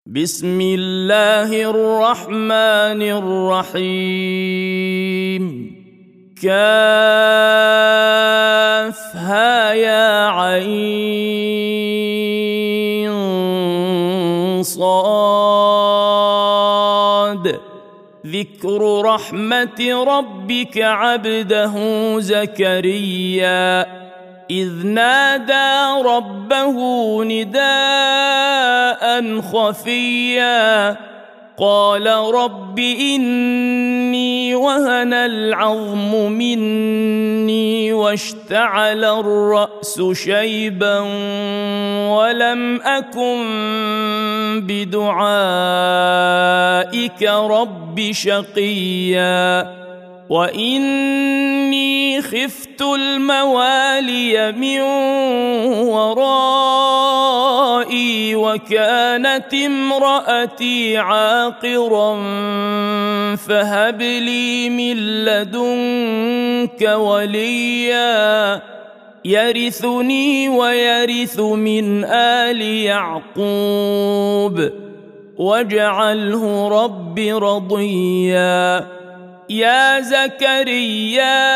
بسم الله الرحمن الرحيم كافها يا عين صاد ذكر رحمة ربك عبده زكريا إذ نادى ربه نداء خفيا قال رب إني وهن العظم مني واشتعل الرأس شيبا ولم أكن بدعائك رب شقيا وإني خفت الموالي من ورائي وكانت امرأتي عاقرا فهب لي من لدنك وليا يرثني ويرث من آل يعقوب واجعله رب رضيا يا زكريا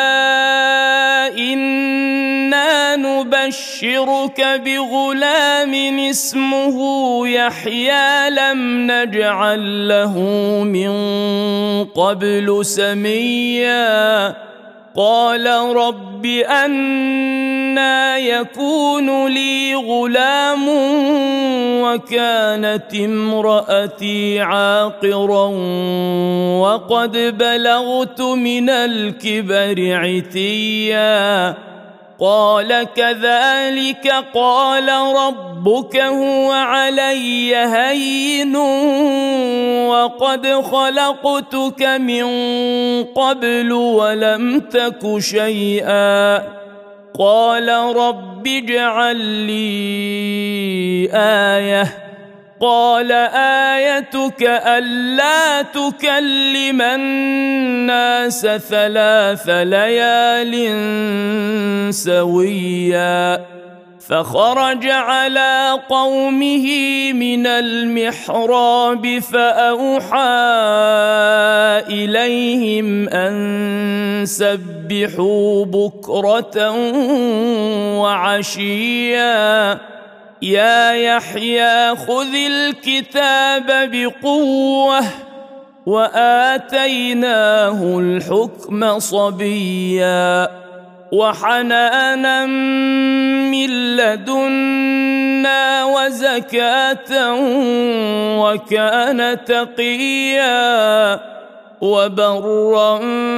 إنا نبشرك بغلام اسمه يحيى لم نجعل له من قبل سميا قال رب أنى يكون لي غلام وكانت امرأتي عاقرا وقد بلغت من الكبر عتيا قال كذلك قال ربك هو علي هين وقد خلقتك من قبل ولم تك شيئا قال رب اجعل لي آية قال آيتك ألا تكلم الناس 3 ليال سويا فخرج على قومه من المحراب فأوحى إليهم أن سبحوا بكرة وعشيا يا يحيى خذ الكتاب بقوة وآتيناه الحكم صبيا وحنانا من لدنا وزكاة وكان تقيا وبرا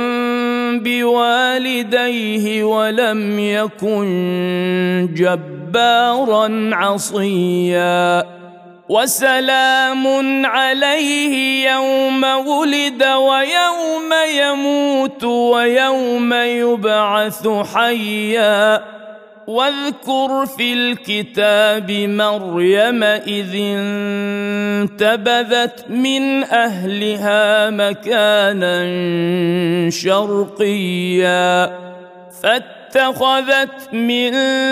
بوالديه ولم يكن جبارا عصيا وسلام عليه يوم ولد ويوم يموت ويوم يبعث حيا واذكر في الكتاب مريم إذ انتبذت من أهلها مكانا شرقيا فاتخذت من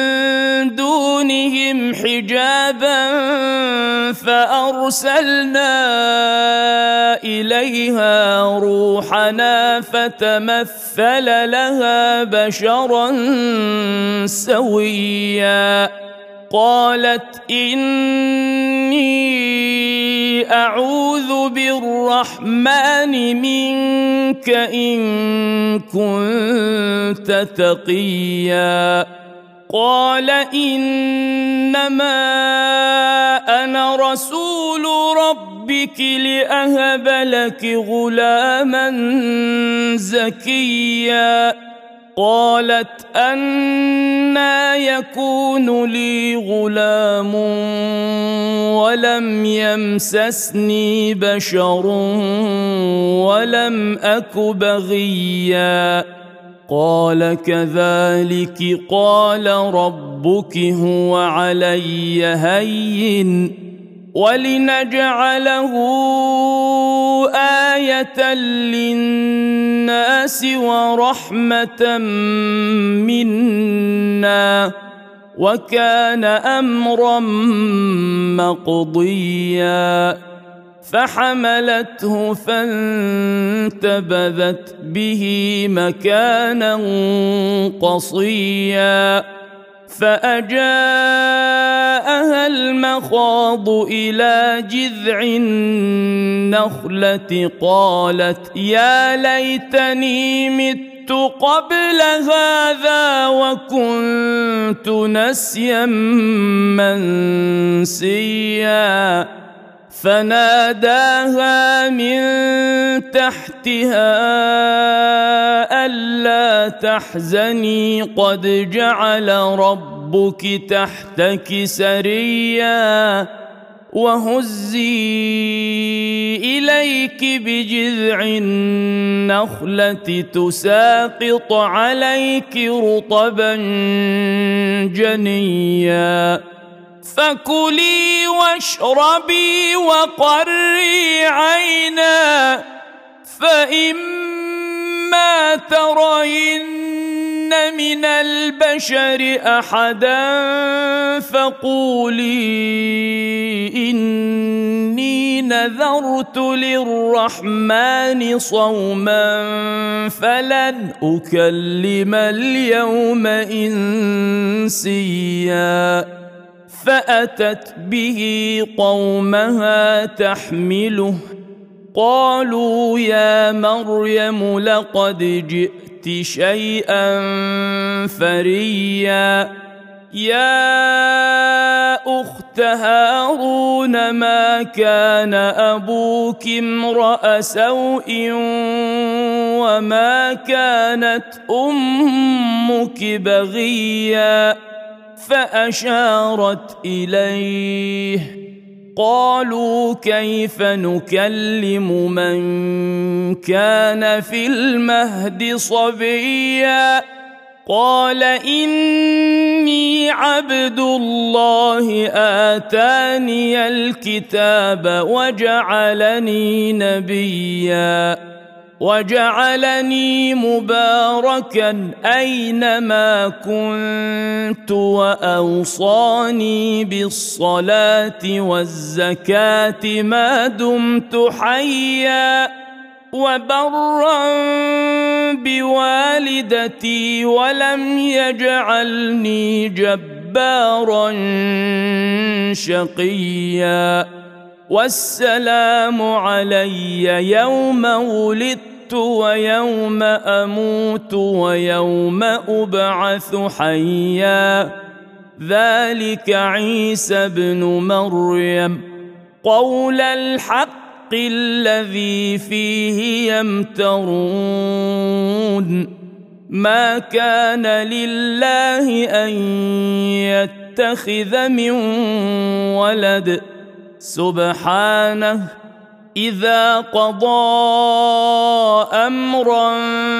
دونهم حجابا فأرسلنا إليها روحنا فتمثل لها بشرا سويا قالت إني أعوذ بالرحمن منك إن كنت تقيا قال إنما أنا رسول ربك لأهب لك غلاما زكيا قالت أنى يكون لي غلام ولم يمسسني بشر ولم أك بغيا قال كذلك قال ربك هو علي هين ولنجعله آية للناس ورحمة منا وكان أمرا مقضيا فحملته فانتبذت به مكانا قصيا فأجاءها المخاض إلى جذع النخلة قالت يا ليتني مت قبل هذا وكنت نسيا منسيا فناداها من تحتها ألا تحزني قد جعل ربك تحتك سريا وهزي إليك بجذع النخلة تساقط عليك رطبا جنيا فكلي واشربي وقري عينا فإما ترين من البشر أحدا فقولي إني نذرت للرحمن صوما فلن أكلم اليوم إنسيا فأتت به قومها تحمله قالوا يا مريم لقد جئت شيئا فريا يا أخت هارون ما كان أبوك امرأ سوء وما كانت أمك بغيا فأشارت إليه قالوا كيف نكلم من كان في المهد صبيا قال إني عبد الله آتاني الكتاب وجعلني نبيا وجعلني مباركا أينما كنت وأوصاني بالصلاة والزكاة ما دمت حيا وبرا بوالدتي ولم يجعلني جبارا شقيا والسلام علي يوم ولدت ويوم أموت ويوم أبعث حيا ذلك عيسى ابن مريم قول الحق الذي فيه يمترون ما كان لله أن يتخذ من ولد سبحانه إذا قضى أمرا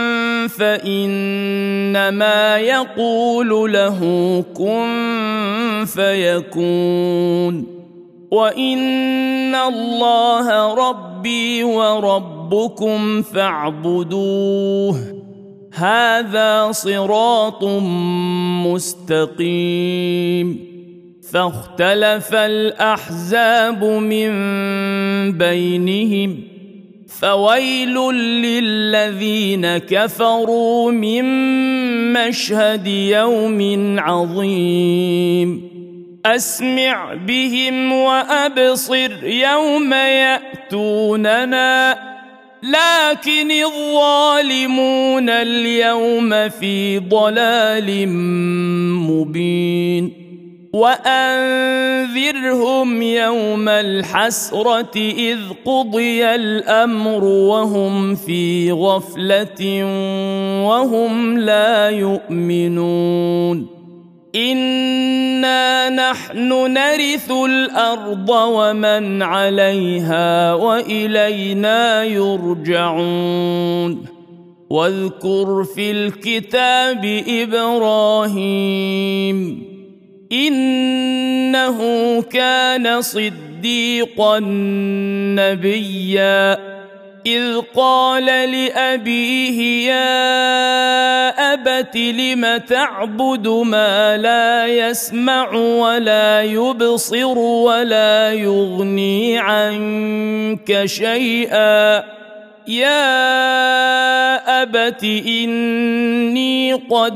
فإنما يقول له كن فيكون وإن الله ربي وربكم فاعبدوه هذا صراط مستقيم فاختلف الأحزاب من بينهم فويل للذين كفروا من مشهد يوم عظيم أسمع بهم وأبصر يوم يأتوننا لكن الظالمون اليوم في ضلال مبين وأنذرهم يوم الحسرة إذ قضي الأمر وهم في غفلة وهم لا يؤمنون إنا نحن نرث الأرض ومن عليها وإلينا يرجعون واذكر في الكتاب إبراهيم إنه كان صديقا نبيا إذ قال لأبيه يا أبت لم تعبد ما لا يسمع ولا يبصر ولا يغني عنك شيئا يا أبت إني قد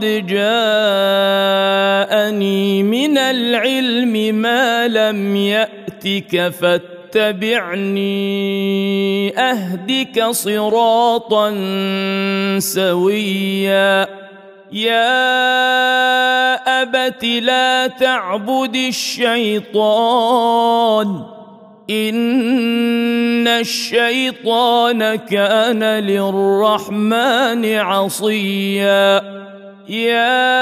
جاءني من العلم ما لم يأتك فاتبعني أهدك صراطا سويا يا أبت لا تعبد الشيطان إن الشيطان كان للرحمن عصيا يا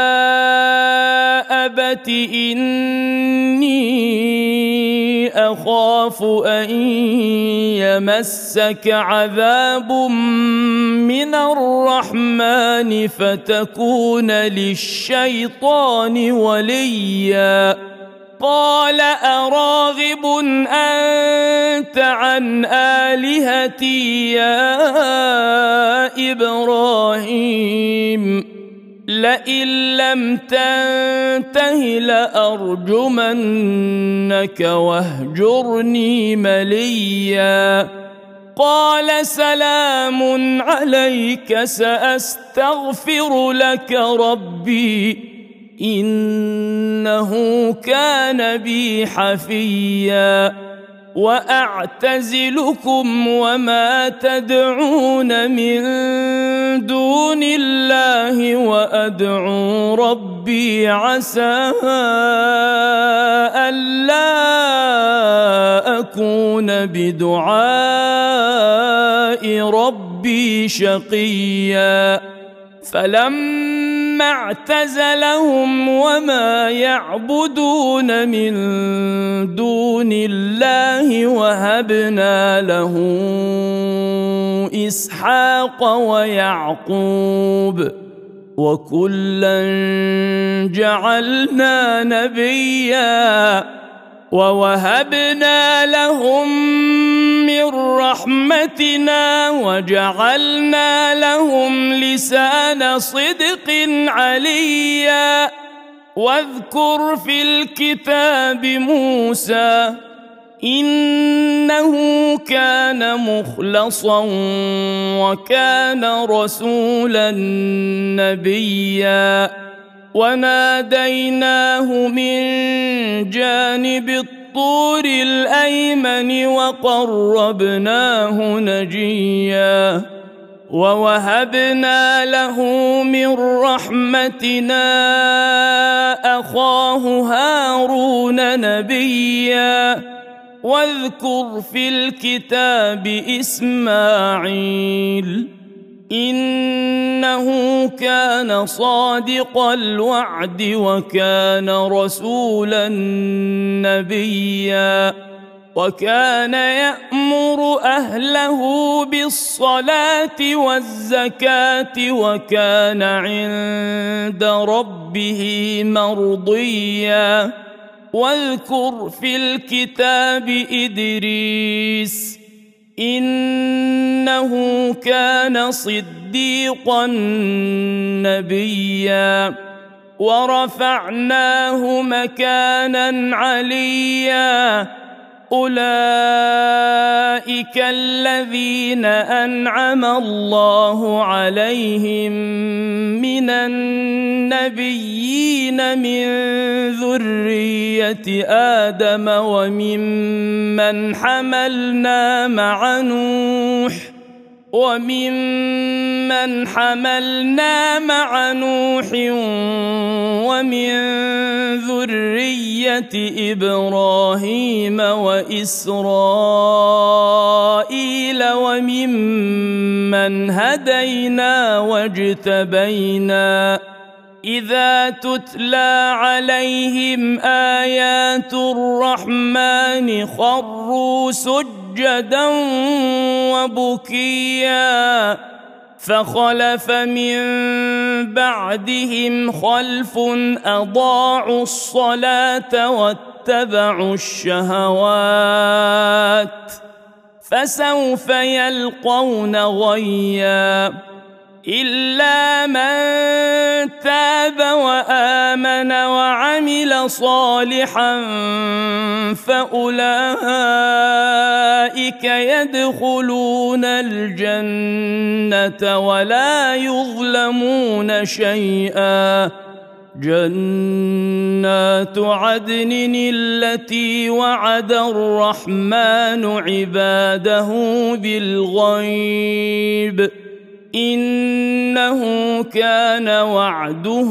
أبت إني أخاف أن يمسك عذاب من الرحمن فتكون للشيطان وليا قال أراغب أنت عن آلهتي يا إبراهيم لئن لم تنته لأرجمنك واهجرني مليا قال سلام عليك سأستغفر لك ربي إنه كان بي حفيا وأعتزلكم وما تدعون من دون الله وأدعو ربي عسى ألا أكون بدعاء ربي شقيا فلما اعتزلهم وما يعبدون من دون الله وهبنا له إسحاق ويعقوب وكلا جعلنا نبيا ووهبنا لهم من رحمتنا وجعلنا لهم لسان صدق عليا واذكر في الكتاب موسى إنه كان مخلصا وكان رسولا نبيا وناديناه من جانب الطور الأيمن وقربناه نجيا ووهبنا له من رحمتنا أخاه هارون نبيا واذكر في الكتاب إسماعيل إنه كان صادق الوعد وكان رسولا نبيا وكان يأمر أهله بالصلاة والزكاة وكان عند ربه مرضيا واذكر في الكتاب إدريس إنه كان صديقا نبيا ورفعناه مكانا عليا أولئك الذين أنعم الله عليهم من النبيين من ذرية آدم وممن حملنا مع نوح ومن ذرية إبراهيم وإسرائيل وممن هدينا واجتبينا إذا تتلى عليهم آيات الرحمن خروا سجدا وبكيا فخلف من بعدهم خلف أضاعوا الصلاة واتبعوا الشهوات فسوف يلقون غيا إلا من تاب وآمن وعمل صالحا فأولئك يدخلون الجنة ولا يظلمون شيئا جنات عدن التي وعد الرحمن عباده بالغيب إنه كان وعده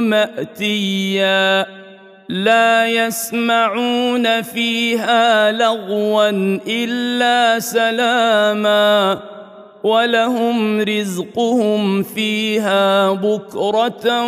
مأتيا لا يسمعون فيها لغوا إلا سلاما ولهم رزقهم فيها بكرة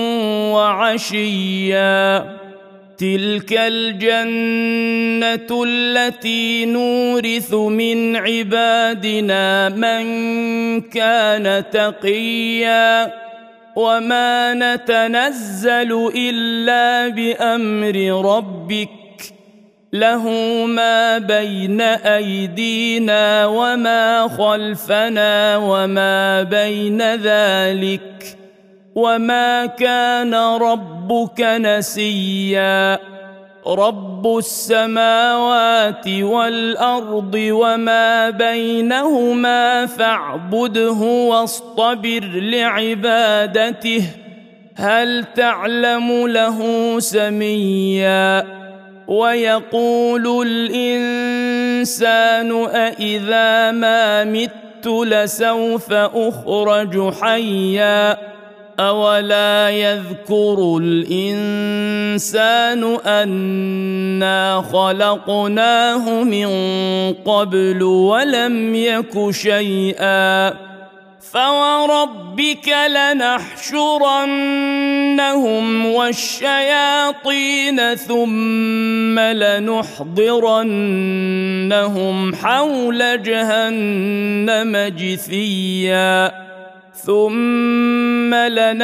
وعشيا تلك الجنة التي نورث من عبادنا من كان تقيا وما نتنزل إلا بأمر ربك له ما بين أيدينا وما خلفنا وما بين ذلك وما كان ربك نسيا رب السماوات والأرض وما بينهما فاعبده واصطبر لعبادته هل تعلم له سميا ويقول الإنسان أإذا ما مت لسوف أخرج حيا أولا يذكر الإنسان أنا خلقناه من قبل ولم يك شيئا فوربك لنحشرنهم والشياطين ثم لنحضرنهم حول جهنم جثيا ثم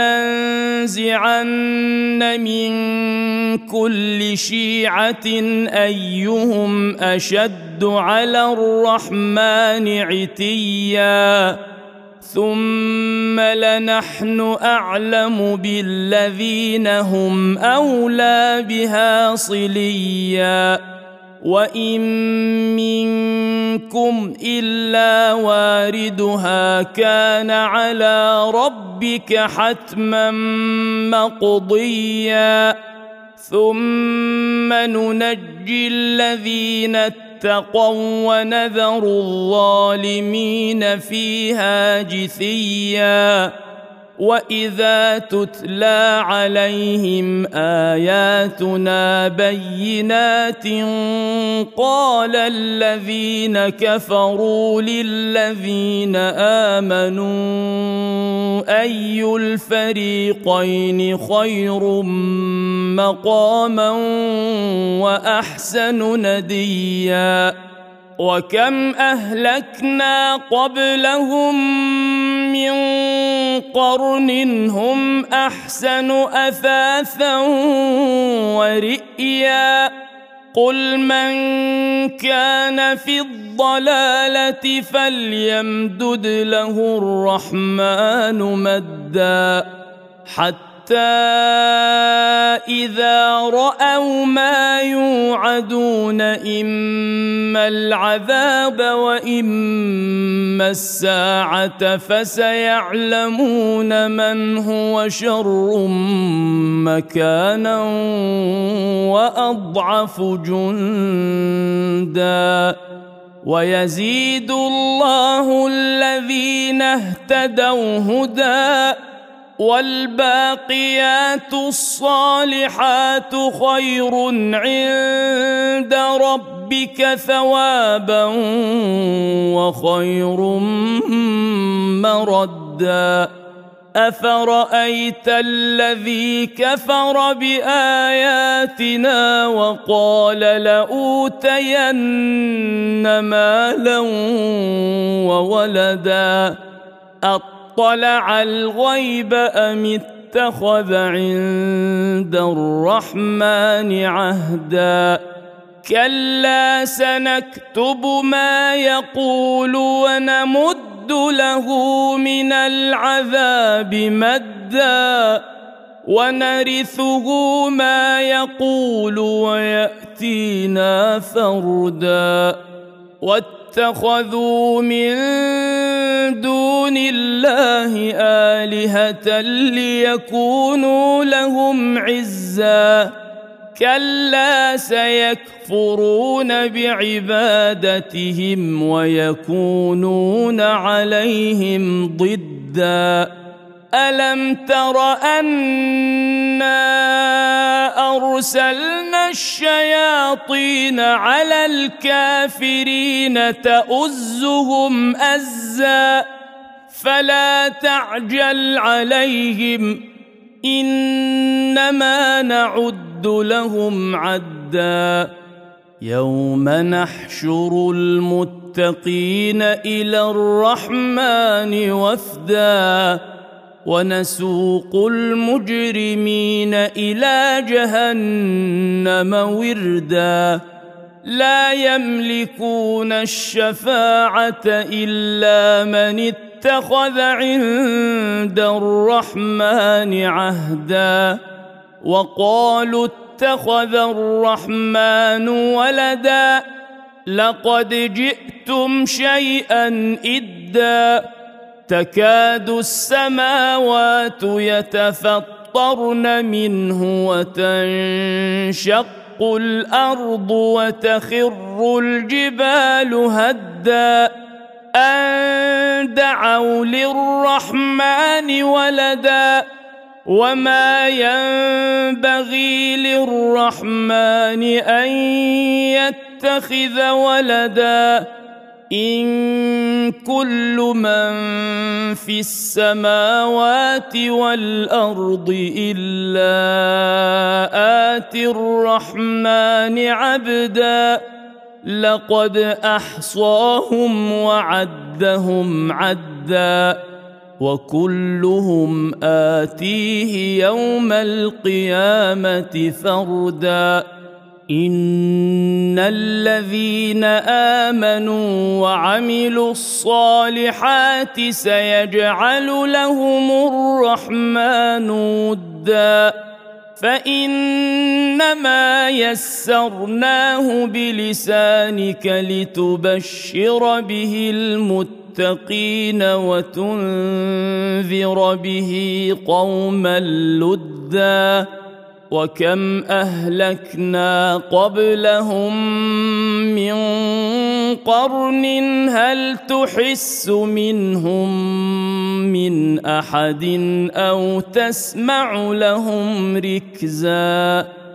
لننزعن من كل شيعة أيهم أشد على الرحمن عتيا ثم لنحن أعلم بالذين هم أولى بها صليا وإن منكم إلا واردها كان على ربك حتما مقضيا ثم ننجي الذين اتقوا ونذر الظالمين فيها جثيا وإذا تتلى عليهم آياتنا بينات قال الذين كفروا للذين آمنوا أي الفريقين خير مقاما وأحسن نديا وكم أهلكنا قبلهم من قرن هم أحسن أثاثا ورئيا قل من كان في الضلالة فليمدد له الرحمن مدا حتى إذا رأوا ما يوعدون إما العذاب وإما الساعة فسيعلمون من هو شر مكانا وأضعف جندا ويزيد الله الذين اهتدوا هدى والباقيات الصالحات خير عند ربك ثوابا وخير مردا أفرأيت الذي كفر بآياتنا وقال لأوتين مالا وولدا اطلع الغيب أم اتخذ عند الرحمن عهدا كلا سنكتب ما يقول ونمد له من العذاب مدا ونرثه ما يقول ويأتينا فردا واتخذوا من دون الله آلهة ليكونوا لهم عزا كلا سيكفرون بعبادتهم ويكونون عليهم ضدا ألم تر أنا أرسلنا الشياطين على الكافرين تؤزهم أزا فلا تعجل عليهم إنما نعد لهم عدا يوم نحشر المتقين إلى الرحمن وفدا ونسوق المجرمين إلى جهنم وردا لا يملكون الشفاعة إلا من اتخذ عند الرحمن عهدا وقالوا اتخذ الرحمن ولدا لقد جئتم شيئا إدا تكاد السماوات يتفطرن منه وتنشق الأرض وتخر الجبال هدا أن دعوا للرحمن ولدا وما ينبغي للرحمن أن يتخذ ولدا إن كل من في السماوات والأرض إلا آتي الرحمن عبدا لقد أحصاهم وعدهم عدا وكلهم آتيه يوم القيامة فردا إن الذين آمنوا وعملوا الصالحات سيجعل لهم الرحمن ودا فإنما يسرناه بلسانك لتبشر به المتقين وتنذر به قوما لدا وكم أهلكنا قبلهم من قرن هل تحس منهم من أحد أو تسمع لهم ركزا